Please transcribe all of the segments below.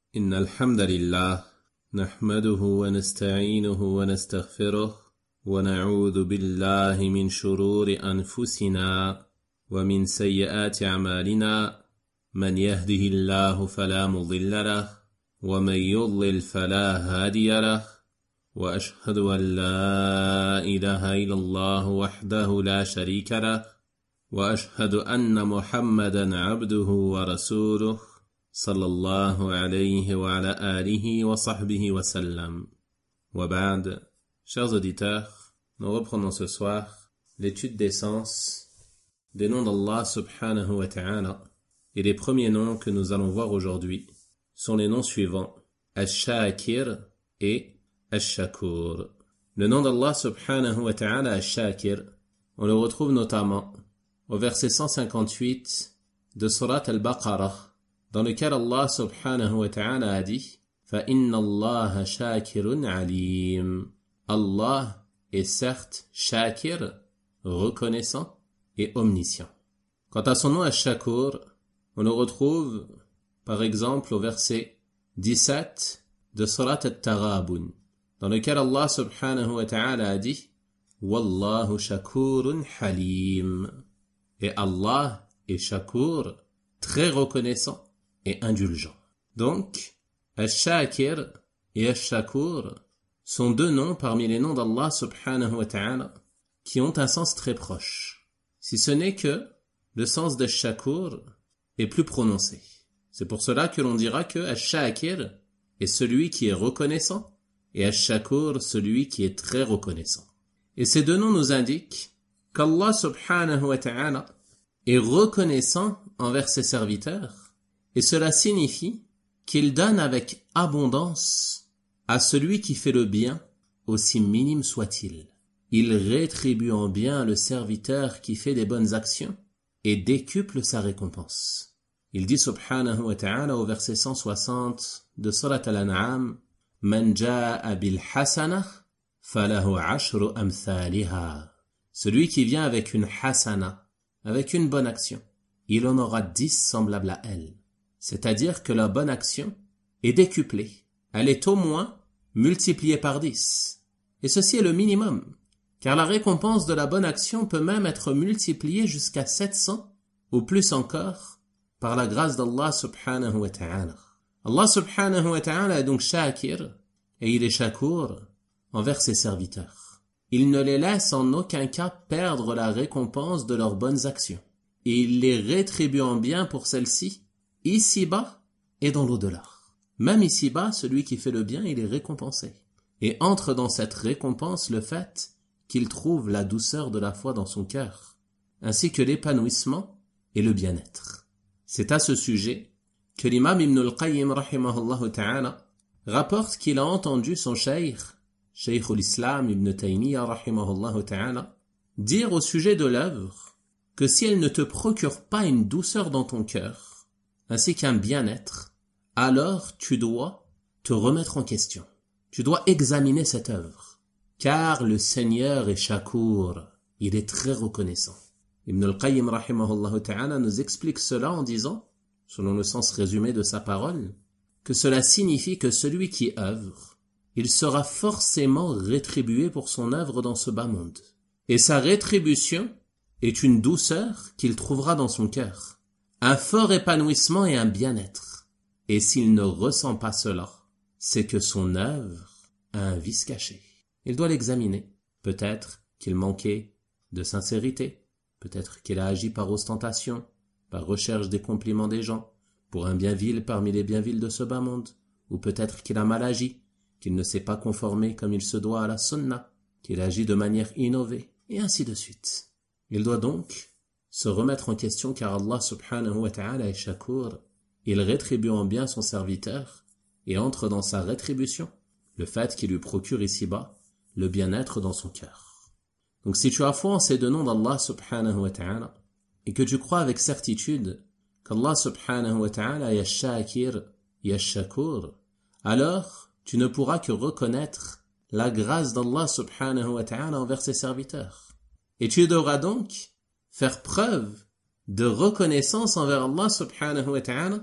إن الحمد لله نحمده ونستعينه ونستغفره ونعوذ بالله من شرور أنفسنا ومن سيئات أعمالنا من يهده الله فلا مضل له ومن يضلل فلا هادي له وأشهد أن لا إله إلا الله وحده لا شريك له وأشهد أن محمدا عبده ورسوله صلى الله عليه وعلى آله وصحبه وسلم. وبعد, chers auditeurs, nous reprenons ce soir l'étude des sens des noms d'Allah subhanahu wa ta'ala, et les premiers noms que nous allons voir aujourd'hui sont les noms suivants: Ash-Shakir et Ash-Shakur. Le nom d'Allah subhanahu wa ta'ala, Ash-Shakir, on le retrouve notamment au verset 158 de Surat al-Baqarah, dans lequel Allah subhanahu wa ta'ala a dit: فَإِنَّ اللَّهَ شَاكِرٌ عَلِيمٌ. Allah est certes Shakir, reconnaissant et omniscient. Quant à son nom Ash-Shakur, on le retrouve par exemple au verset 17 de Surat al-Taghabun, dans lequel Allah subhanahu wa ta'ala a dit: Wallahu shakurun halim. Et Allah est Shakur, très reconnaissant et indulgent. Donc, Ash-Shakir et Ash-Shakur sont deux noms parmi les noms d'Allah subhanahu wa ta'ala qui ont un sens très proche, si ce n'est que le sens d'Ash-Shakur est plus prononcé. C'est pour cela que l'on dira que Ash-Shakir est celui qui est reconnaissant et Ash-Shakur celui qui est très reconnaissant. Et ces deux noms nous indiquent qu'Allah subhanahu wa ta'ala est reconnaissant envers ses serviteurs, et cela signifie qu'il donne avec abondance à celui qui fait le bien, aussi minime soit-il. Il rétribue en bien le serviteur qui fait des bonnes actions et décuple sa récompense. Il dit subhanahu wa ta'ala au verset 160 de Surat al-An'am: Man ja'a bil hasanah falahu ashru amthaliha. Celui qui vient avec une hasana, avec une bonne action, il en aura 10 semblables à elle. C'est-à-dire que la bonne action est décuplée. Elle est au moins multipliée par 10. Et ceci est le minimum, car la récompense de la bonne action peut même être multipliée jusqu'à 700, ou plus encore, par la grâce d'Allah subhanahu wa ta'ala. Allah subhanahu wa ta'ala est donc Shakir, et il est Shakur envers ses serviteurs. Il ne les laisse en aucun cas perdre la récompense de leurs bonnes actions, et il les rétribue en bien pour celles-ci, ici-bas et dans l'au-delà. Même ici-bas, celui qui fait le bien, il est récompensé. Et entre dans cette récompense le fait qu'il trouve la douceur de la foi dans son cœur, ainsi que l'épanouissement et le bien-être. C'est à ce sujet que l'imam Ibn al-Qayyim rahimahullah ta'ala rapporte qu'il a entendu son cheikh al-Islam Ibn Taymiyyah rahimahullah ta'ala dire au sujet de l'œuvre que si elle ne te procure pas une douceur dans ton cœur, ainsi qu'un bien-être, alors tu dois te remettre en question. Tu dois examiner cette œuvre, car le Seigneur est Shakur, il est très reconnaissant. Ibn al-Qayyim rahimahullah ta'ala nous explique cela en disant, selon le sens résumé de sa parole, que cela signifie que celui qui œuvre, il sera forcément rétribué pour son œuvre dans ce bas monde. Et sa rétribution est une douceur qu'il trouvera dans son cœur, un fort épanouissement et un bien-être. Et s'il ne ressent pas cela, c'est que son œuvre a un vice caché. Il doit l'examiner. Peut-être qu'il manquait de sincérité, peut-être qu'il a agi par ostentation, par recherche des compliments des gens, pour un bien vil parmi les biens vils de ce bas monde, ou peut-être qu'il a mal agi, qu'il ne s'est pas conformé comme il se doit à la sunna, qu'il agit de manière innovée, et ainsi de suite. Il doit donc se remettre en question, car Allah subhanahu wa ta'ala est Shakur. Il rétribue en bien son serviteur et entre dans sa rétribution le fait qu'il lui procure ici-bas le bien-être dans son cœur. Donc si tu as foi en ces deux noms d'Allah subhanahu wa ta'ala et que tu crois avec certitude qu'Allah subhanahu wa ta'ala est Shakir et Shakur, alors tu ne pourras que reconnaître la grâce d'Allah subhanahu wa ta'ala envers ses serviteurs. Et tu devras donc faire preuve de reconnaissance envers Allah subhanahu wa ta'ala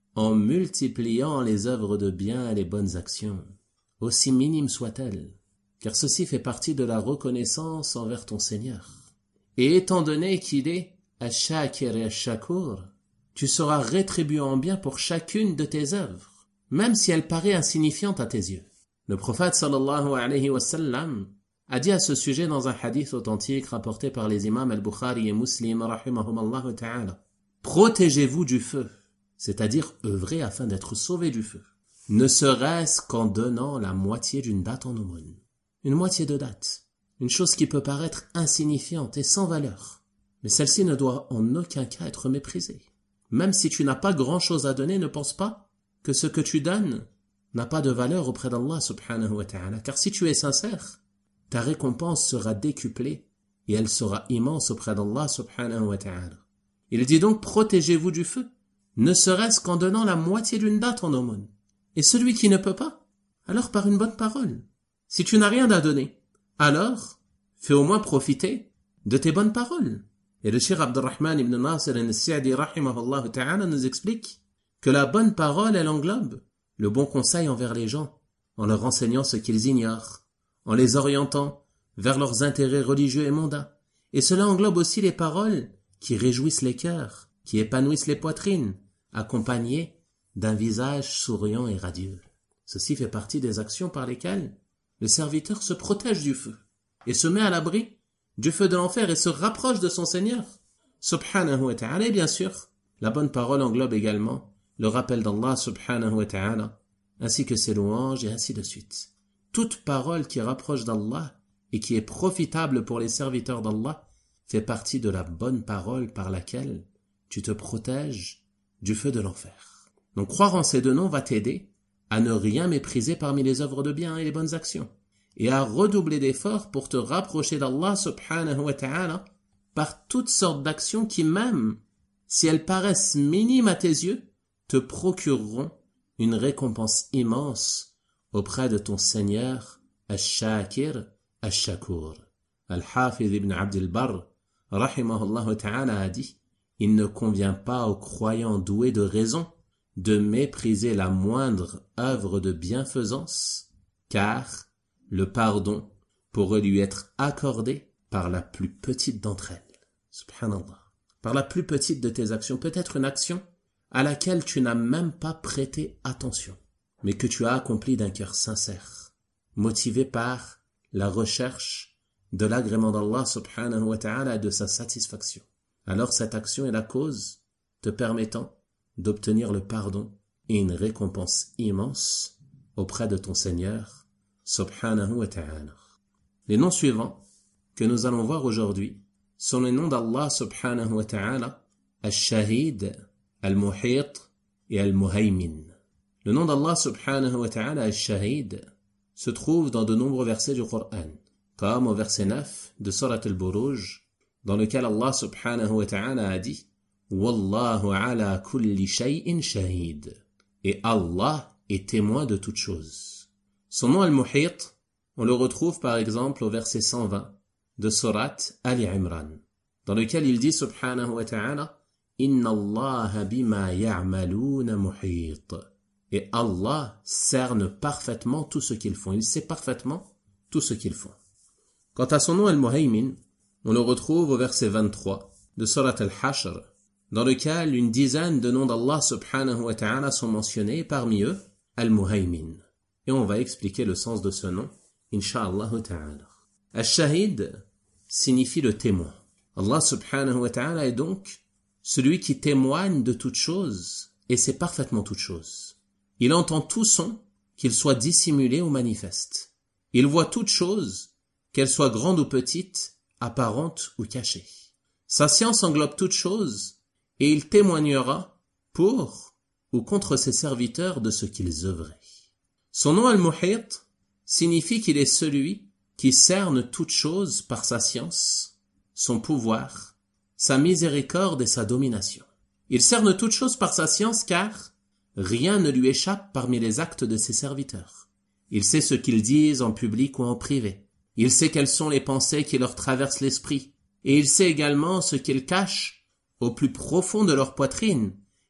en multipliant les œuvres de bien et les bonnes actions, aussi minimes soient-elles, car ceci fait partie de la reconnaissance envers ton Seigneur. Et étant donné qu'il est Ash-Shakir et Ash-Shakur, tu seras rétribué en bien pour chacune de tes œuvres, même si elle paraît insignifiante à tes yeux. Le prophète sallallahu alayhi wa sallam a dit à ce sujet dans un hadith authentique rapporté par les imams al-Bukhari et Muslim rahimahumallahu ta'ala: protégez-vous du feu, c'est-à-dire œuvrez afin d'être sauvés du feu, ne serait-ce qu'en donnant la moitié d'une date en aumône. Une moitié de date, une chose qui peut paraître insignifiante et sans valeur, mais celle-ci ne doit en aucun cas être méprisée. Même si tu n'as pas grand-chose à donner, ne pense pas que ce que tu donnes n'a pas de valeur auprès d'Allah subhanahu wa ta'ala, car si tu es sincère, ta récompense sera décuplée et elle sera immense auprès d'Allah subhanahu wa ta'ala. Il dit donc: protégez-vous du feu, ne serait-ce qu'en donnant la moitié d'une date en aumône. Et celui qui ne peut pas, alors par une bonne parole. Si tu n'as rien à donner, alors fais au moins profiter de tes bonnes paroles. Et le Cheikh Abdurrahman ibn Nasir al-Sa'di rahimahullah ta'ala nous explique que la bonne parole, elle englobe le bon conseil envers les gens, en leur enseignant ce qu'ils ignorent, en les orientant vers leurs intérêts religieux et mondains. Et cela englobe aussi les paroles qui réjouissent les cœurs, qui épanouissent les poitrines, accompagnées d'un visage souriant et radieux. Ceci fait partie des actions par lesquelles le serviteur se protège du feu et se met à l'abri du feu de l'enfer et se rapproche de son Seigneur subhanahu wa ta'ala. Et bien sûr, la bonne parole englobe également le rappel d'Allah subhanahu wa ta'ala, ainsi que ses louanges et ainsi de suite. Toute parole qui rapproche d'Allah et qui est profitable pour les serviteurs d'Allah fait partie de la bonne parole par laquelle tu te protèges du feu de l'enfer. Donc croire en ces deux noms va t'aider à ne rien mépriser parmi les œuvres de bien et les bonnes actions, et à redoubler d'efforts pour te rapprocher d'Allah subhanahu wa ta'ala par toutes sortes d'actions qui, même si elles paraissent minimes à tes yeux, te procureront une récompense immense auprès de ton Seigneur Ash-Shakir Ash-Shakur. Al-Hafiz ibn Abd al-Barr rahimahullah ta'ala a dit: il ne convient pas aux croyants doués de raison de mépriser la moindre œuvre de bienfaisance, car le pardon pourrait lui être accordé par la plus petite d'entre elles. Subhanallah. Par la plus petite de tes actions, peut-être une action à laquelle tu n'as même pas prêté attention, mais que tu as accomplie d'un cœur sincère, motivé par la recherche de l'agrément d'Allah subhanahu wa ta'ala et de sa satisfaction. Alors cette action est la cause te permettant d'obtenir le pardon et une récompense immense auprès de ton Seigneur subhanahu wa ta'ala. Les noms suivants que nous allons voir aujourd'hui sont les noms d'Allah subhanahu wa ta'ala: Al-Shahid, Al-Muhit et Al-Muhaymin. Le nom d'Allah subhanahu wa ta'ala, Al-Shahid, se trouve dans de nombreux versets du Coran, comme au verset 9 de Surat Al-Buruj, dans lequel Allah subhanahu wa ta'ala a dit: Wallahu ala kulli shay'in shahid. Et Allah est témoin de toutes choses. Son nom Al-Muhit, on le retrouve par exemple au verset 120 de Surat Ali Imran, dans lequel il dit subhanahu wa ta'ala: Inna Allah bima ya'maluna muhit. Et Allah cerne parfaitement tout ce qu'ils font. Il sait parfaitement tout ce qu'ils font. Quant à son nom Al-Muhaymin, on le retrouve au verset 23 de Surat Al-Hashr, dans lequel une dizaine de noms d'Allah subhanahu wa ta'ala sont mentionnés, parmi eux Al-Muhaymin. Et on va expliquer le sens de ce nom, insha'Allah ta'ala. Al-Shahid signifie le témoin. Allah subhanahu wa ta'ala est donc celui qui témoigne de toutes choses, et sait parfaitement toutes choses. Il entend tout son, qu'il soit dissimulé ou manifeste. Il voit toutes choses, qu'elles soient grandes ou petites, apparentes ou cachées. Sa science englobe toutes choses, et il témoignera pour ou contre ses serviteurs de ce qu'ils œuvraient. Son nom Al-Muhit signifie qu'il est celui qui cerne toutes choses par sa science, son pouvoir, sa miséricorde et sa domination. Il cerne toutes choses par sa science car rien ne lui échappe parmi les actes de ses serviteurs. Il sait ce qu'ils disent en public ou en privé. Il sait quelles sont les pensées qui leur traversent l'esprit. Et il sait également ce qu'ils cachent au plus profond de leur poitrine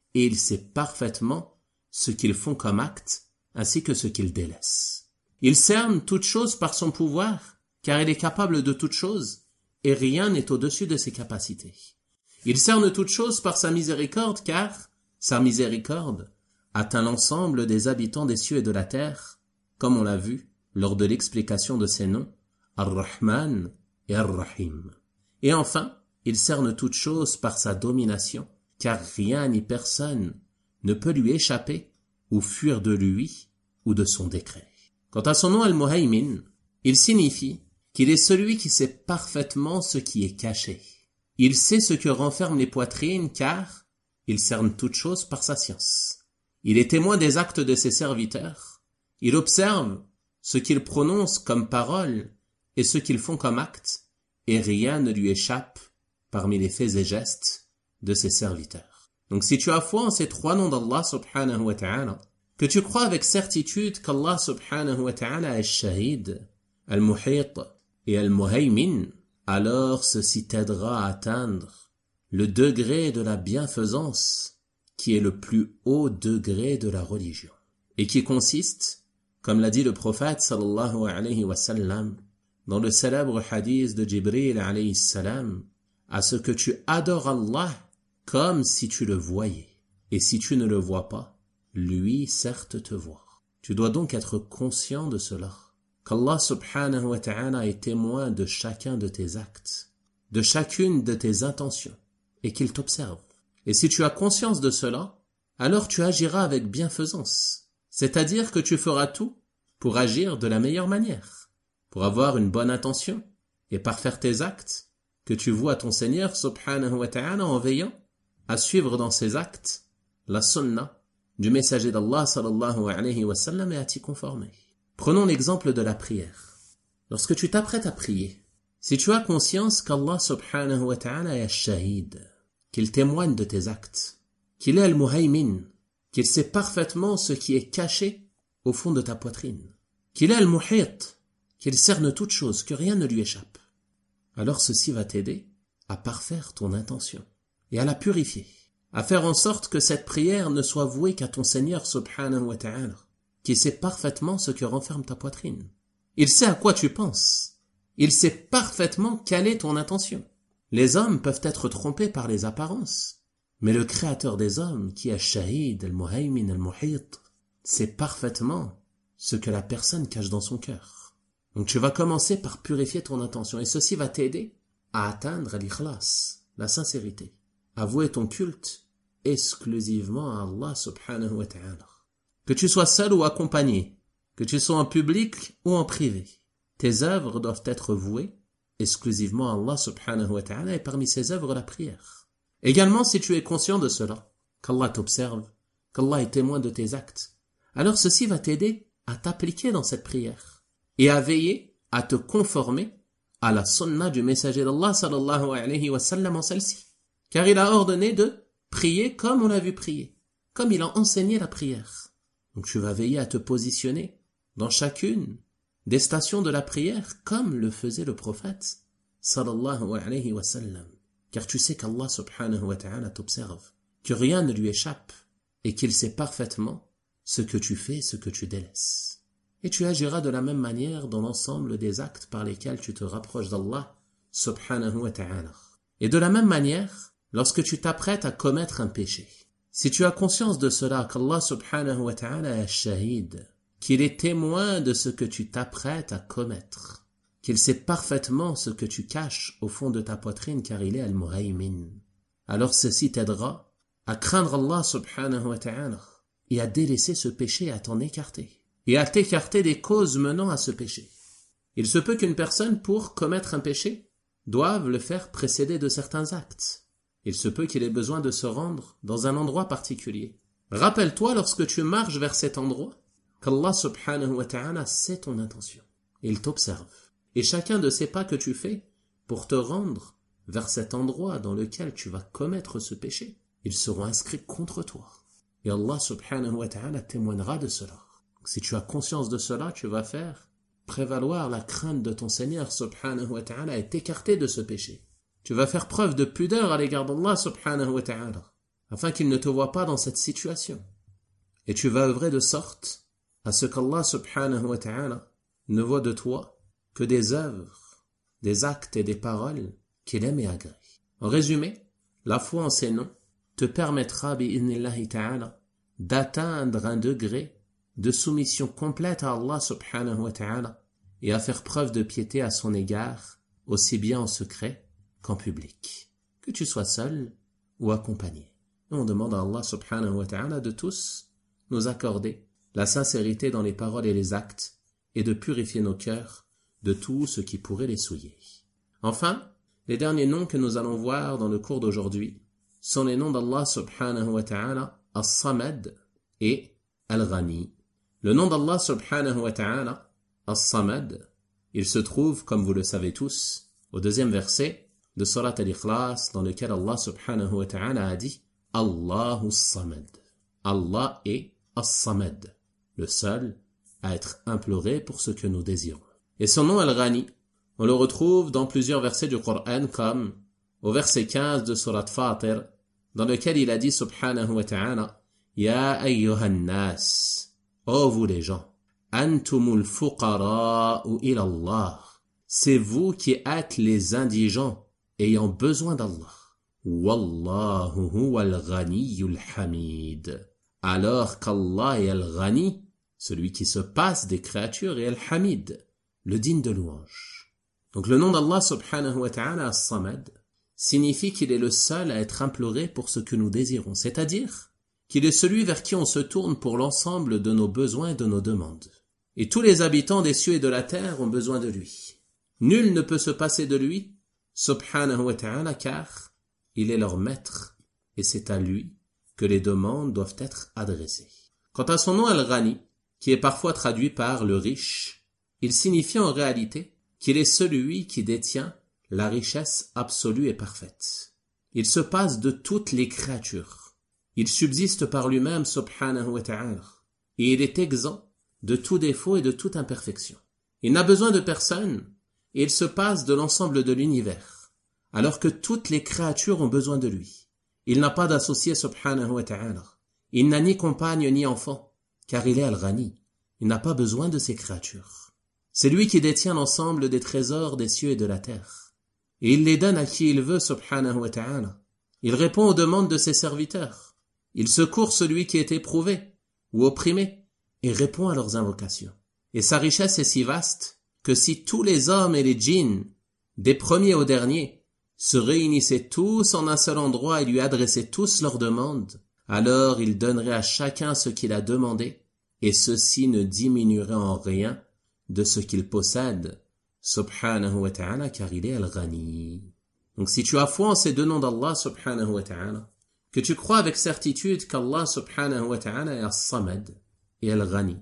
et il sait parfaitement ce qu'ils font comme acte, ainsi que ce qu'ils délaissent. Il cerne toute chose par son pouvoir, car il est capable de toute chose, et rien n'est au-dessus de ses capacités. Il cerne toute chose par sa miséricorde, car sa miséricorde atteint l'ensemble des habitants des cieux et de la terre, comme on l'a vu lors de l'explication de ces noms, Ar-Rahman et Ar-Rahim. Et enfin, il cerne toute chose par sa domination, car rien ni personne ne peut lui échapper ou fuir de lui ou de son décret. Quant à son nom Al-Muhaymin, il signifie qu'il est celui qui sait parfaitement ce qui est caché. Il sait ce que renferment les poitrines, car il cerne toute chose par sa science. Il est témoin des actes de ses serviteurs. Il observe ce qu'ils prononcent comme paroles et ce qu'ils font comme actes, et rien ne lui échappe parmi les faits et gestes de ses serviteurs. Donc si tu as foi en ces trois noms d'Allah subhanahu wa ta'ala, que tu crois avec certitude qu'Allah subhanahu wa ta'ala est Shahid, Al-Muhit et Al-Muhaymin, alors ceci t'aidera à atteindre le degré de la bienfaisance qui est le plus haut degré de la religion et qui consiste, comme l'a dit le prophète sallallahu alayhi wa sallam dans le célèbre hadith de Jibril alayhi salam, à ce que tu adores Allah comme si tu le voyais, et si tu ne le vois pas, lui certes te voit. Tu dois donc être conscient de cela, qu'Allah subhanahu wa ta'ala est témoin de chacun de tes actes, de chacune de tes intentions, et qu'il t'observe. Et si tu as conscience de cela, alors tu agiras avec bienfaisance, c'est-à-dire que tu feras tout pour agir de la meilleure manière, pour avoir une bonne intention, et parfaire tes actes, que tu voues à ton Seigneur subhanahu wa ta'ala en veillant à suivre dans ses actes la sunna du messager d'Allah sallallahu alayhi wa sallam et à t'y conformer. Prenons l'exemple de la prière. Lorsque tu t'apprêtes à prier, si tu as conscience qu'Allah subhanahu wa ta'ala est Shahid, qu'il témoigne de tes actes, qu'il est Al-Muhaymin, qu'il sait parfaitement ce qui est caché au fond de ta poitrine, qu'il est Al-Muhit, qu'il cerne toute chose, que rien ne lui échappe, alors ceci va t'aider à parfaire ton intention et à la purifier, à faire en sorte que cette prière ne soit vouée qu'à ton Seigneur subhanahu wa ta'ala, qui sait parfaitement ce que renferme ta poitrine. Il sait à quoi tu penses. Il sait parfaitement quelle est ton intention. Les hommes peuvent être trompés par les apparences, mais le Créateur des hommes, qui est Shahid, Al-Muhaymin, Al-Muhit, sait parfaitement ce que la personne cache dans son cœur. Donc tu vas commencer par purifier ton intention, et ceci va t'aider à atteindre l'ikhlas, la sincérité, à vouer ton culte exclusivement à Allah subhanahu wa ta'ala. Que tu sois seul ou accompagné, que tu sois en public ou en privé, tes œuvres doivent être vouées exclusivement à Allah subhanahu wa ta'ala, et parmi ces œuvres la prière. Également, si tu es conscient de cela, qu'Allah t'observe, qu'Allah est témoin de tes actes, alors ceci va t'aider à t'appliquer dans cette prière et à veiller à te conformer à la sunna du messager d'Allah sallallahu alayhi wa sallam en celle-ci. Car il a ordonné de prier comme on l'a vu prier, comme il a enseigné la prière. Donc tu vas veiller à te positionner dans chacune des stations de la prière comme le faisait le prophète sallallahu alayhi wa sallam. Car tu sais qu'Allah subhanahu wa ta'ala t'observe, que rien ne lui échappe et qu'il sait parfaitement ce que tu fais et ce que tu délaisses. Et tu agiras de la même manière dans l'ensemble des actes par lesquels tu te rapproches d'Allah subhanahu wa ta'ala. Et de la même manière, lorsque tu t'apprêtes à commettre un péché, si tu as conscience de cela, qu'Allah subhanahu wa ta'ala est Shahid, qu'il est témoin de ce que tu t'apprêtes à commettre, qu'il sait parfaitement ce que tu caches au fond de ta poitrine, car il est Al-Muhaymin, alors ceci t'aidera à craindre Allah subhanahu wa ta'ala et à délaisser ce péché et à t'en écarter, et à t'écarter des causes menant à ce péché. Il se peut qu'une personne, pour commettre un péché, doive le faire précéder de certains actes. Il se peut qu'il ait besoin de se rendre dans un endroit particulier. Rappelle-toi, lorsque tu marches vers cet endroit, qu'Allah subhanahu wa ta'ala sait ton intention. Il t'observe. Et chacun de ces pas que tu fais pour te rendre vers cet endroit dans lequel tu vas commettre ce péché, ils seront inscrits contre toi. Et Allah subhanahu wa ta'ala témoignera de cela. Donc, si tu as conscience de cela, tu vas faire prévaloir la crainte de ton Seigneur subhanahu wa ta'ala et t'écarter de ce péché. Tu vas faire preuve de pudeur à l'égard d'Allah subhanahu wa ta'ala, afin qu'il ne te voie pas dans cette situation. Et tu vas œuvrer de sorte à ce qu'Allah subhanahu wa ta'ala ne voit de toi que des œuvres, des actes et des paroles qu'il aime et agrée. En résumé, la foi en ces noms te permettra bi'idhnillahi ta'ala d'atteindre un degré de soumission complète à Allah subhanahu wa ta'ala et à faire preuve de piété à son égard, aussi bien en secret qu'en public, que tu sois seul ou accompagné. Et on demande à Allah subhanahu wa ta'ala de tous nous accorder la sincérité dans les paroles et les actes et de purifier nos cœurs de tout ce qui pourrait les souiller. Enfin, les derniers noms que nous allons voir dans le cours d'aujourd'hui sont les noms d'Allah subhanahu wa ta'ala As-Samad et Al-Ghani. Le nom d'Allah subhanahu wa ta'ala As-Samad, il se trouve, comme vous le savez tous, au deuxième verset de Surat Al-Ikhlas, dans lequel Allah subhanahu wa ta'ala a dit Allahu As-Samad. Allah est As-Samad, le seul à être imploré pour ce que nous désirons. Et son nom Al-Ghani, on le retrouve dans plusieurs versets du Coran, comme au verset 15 de Surat Fatir, dans lequel il a dit subhanahu wa ta'ala Ya ayyuhan nas, ô vous les gens, antumul fuqara'u ila Allah, c'est vous qui êtes les indigents ayant besoin d'Allah. Wallahu huwal ghaniyyul hamid. Alors qu'Allah est Al-Ghani, celui qui se passe des créatures, et Al-Hamid, le digne de louange. Donc le nom d'Allah subhanahu wa ta'ala As-Samad signifie qu'il est le seul à être imploré pour ce que nous désirons, c'est-à-dire qu'il est celui vers qui on se tourne pour l'ensemble de nos besoins et de nos demandes. Et tous les habitants des cieux et de la terre ont besoin de lui. Nul ne peut se passer de lui, subhanahu wa ta'ala, car il est leur maître, et c'est à lui que les demandes doivent être adressées. Quant à son nom Al-Ghani, qui est parfois traduit par le riche, il signifie en réalité qu'il est celui qui détient la richesse absolue et parfaite. Il se passe de toutes les créatures. Il subsiste par lui-même, subhanahu wa ta'ala, et il est exempt de tout défaut et de toute imperfection. Il n'a besoin de personne, et il se passe de l'ensemble de l'univers, alors que toutes les créatures ont besoin de lui. Il n'a pas d'associé, subhanahu wa ta'ala. Il n'a ni compagne ni enfant, car il est Al-Ghani. Il n'a pas besoin de ces créatures. C'est lui qui détient l'ensemble des trésors des cieux et de la terre. Et il les donne à qui il veut, subhanahu wa ta'ala. Il répond aux demandes de ses serviteurs. Il secourt celui qui est éprouvé ou opprimé et répond à leurs invocations. Et sa richesse est si vaste que si tous les hommes et les djinns, des premiers aux derniers, se réunissaient tous en un seul endroit et lui adressaient tous leurs demandes, alors il donnerait à chacun ce qu'il a demandé, et ceci ne diminuerait en rien de ce qu'il possède, subhanahu wa ta'ala, car il est Al-Ghani. Donc si tu as foi en ces deux noms d'Allah subhanahu wa ta'ala, que tu crois avec certitude qu'Allah subhanahu wa ta'ala est As-Samad et Al-Ghani,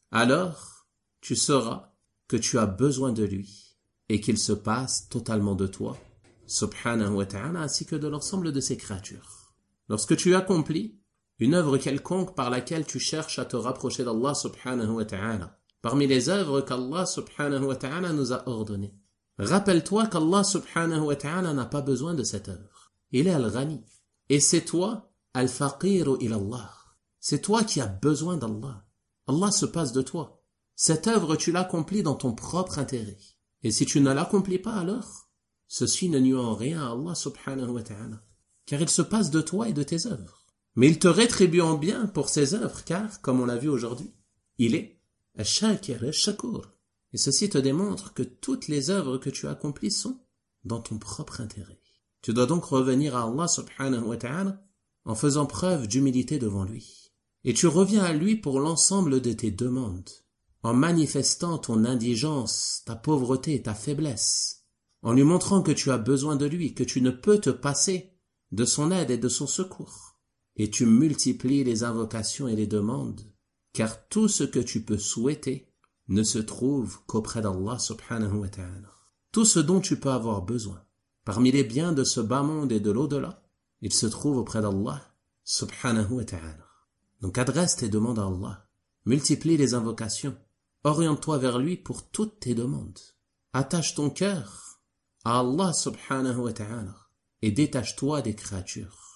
alors tu sauras que tu as besoin de lui et qu'il se passe totalement de toi, subhanahu wa ta'ala, ainsi que de l'ensemble de ses créatures. Lorsque tu accomplis une œuvre quelconque par laquelle tu cherches à te rapprocher d'Allah subhanahu wa ta'ala, parmi les œuvres qu'Allah subhanahu wa ta'ala nous a ordonnées, rappelle-toi qu'Allah subhanahu wa ta'ala n'a pas besoin de cette œuvre. Il est Al-Ghani. Et c'est toi, Al-Faqiru ilallah. C'est toi qui as besoin d'Allah. Allah se passe de toi. Cette œuvre, tu l'accomplis dans ton propre intérêt. Et si tu ne l'accomplis pas alors, ceci ne nuit en rien à Allah subhanahu wa ta'ala, car il se passe de toi et de tes œuvres. Mais il te rétribue en bien pour ces œuvres, car, comme on l'a vu aujourd'hui, il est Ash-Shakir Ash-Shakur. Et ceci te démontre que toutes les œuvres que tu accomplis sont dans ton propre intérêt. Tu dois donc revenir à Allah subhanahu wa ta'ala en faisant preuve d'humilité devant lui. Et tu reviens à lui pour l'ensemble de tes demandes, en manifestant ton indigence, ta pauvreté et ta faiblesse, en lui montrant que tu as besoin de lui, que tu ne peux te passer de son aide et de son secours. Et tu multiplies les invocations et les demandes, car tout ce que tu peux souhaiter ne se trouve qu'auprès d'Allah subhanahu wa ta'ala. Tout ce dont tu peux avoir besoin, parmi les biens de ce bas monde et de l'au-delà, il se trouve auprès d'Allah subhanahu wa ta'ala. Donc adresse tes demandes à Allah, multiplie les invocations, oriente-toi vers lui pour toutes tes demandes. Attache ton cœur à Allah subhanahu wa ta'ala et détache-toi des créatures.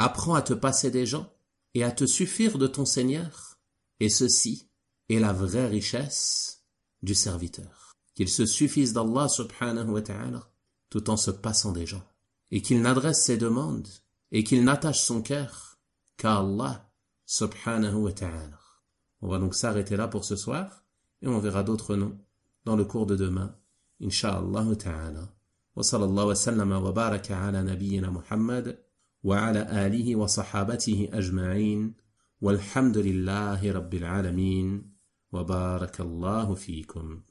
Apprends à te passer des gens et à te suffire de ton Seigneur. Et ceci est la vraie richesse du serviteur. Qu'il se suffise d'Allah subhanahu wa ta'ala tout en se passant des gens. Et qu'il n'adresse ses demandes et qu'il n'attache son cœur qu'à Allah subhanahu wa ta'ala. On va donc s'arrêter là pour ce soir et on verra d'autres noms dans le cours de demain. Inch'Allah ta'ala. Wa sallallahu wa sallama wa baraka ala nabiyyina Muhammad wa ala alihi wa sahabatihi ajma'in. Walhamdulillahi rabbil alamin. Wa barakallahu fikum.